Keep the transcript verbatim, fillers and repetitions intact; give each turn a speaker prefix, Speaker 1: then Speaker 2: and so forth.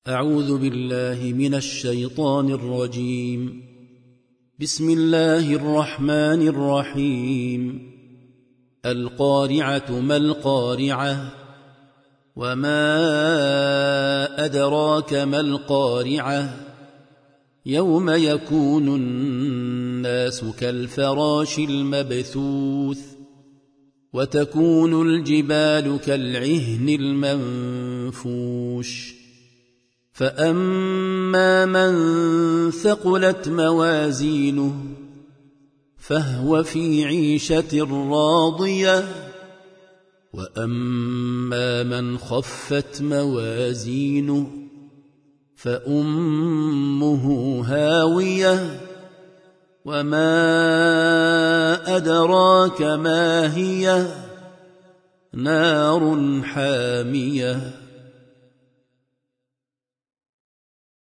Speaker 1: أعوذ بالله من الشيطان الرجيم. بسم الله الرحمن الرحيم. القارعة ما القارعة وما أدراك ما القارعة يوم يكون الناس كالفراش المبثوث وتكون الجبال كالعهن المنفوش فأما من ثقلت موازينه فهو في عيشة راضية وأما من خفت موازينه فأمه هاوية وما أدراك ما هي نار حامية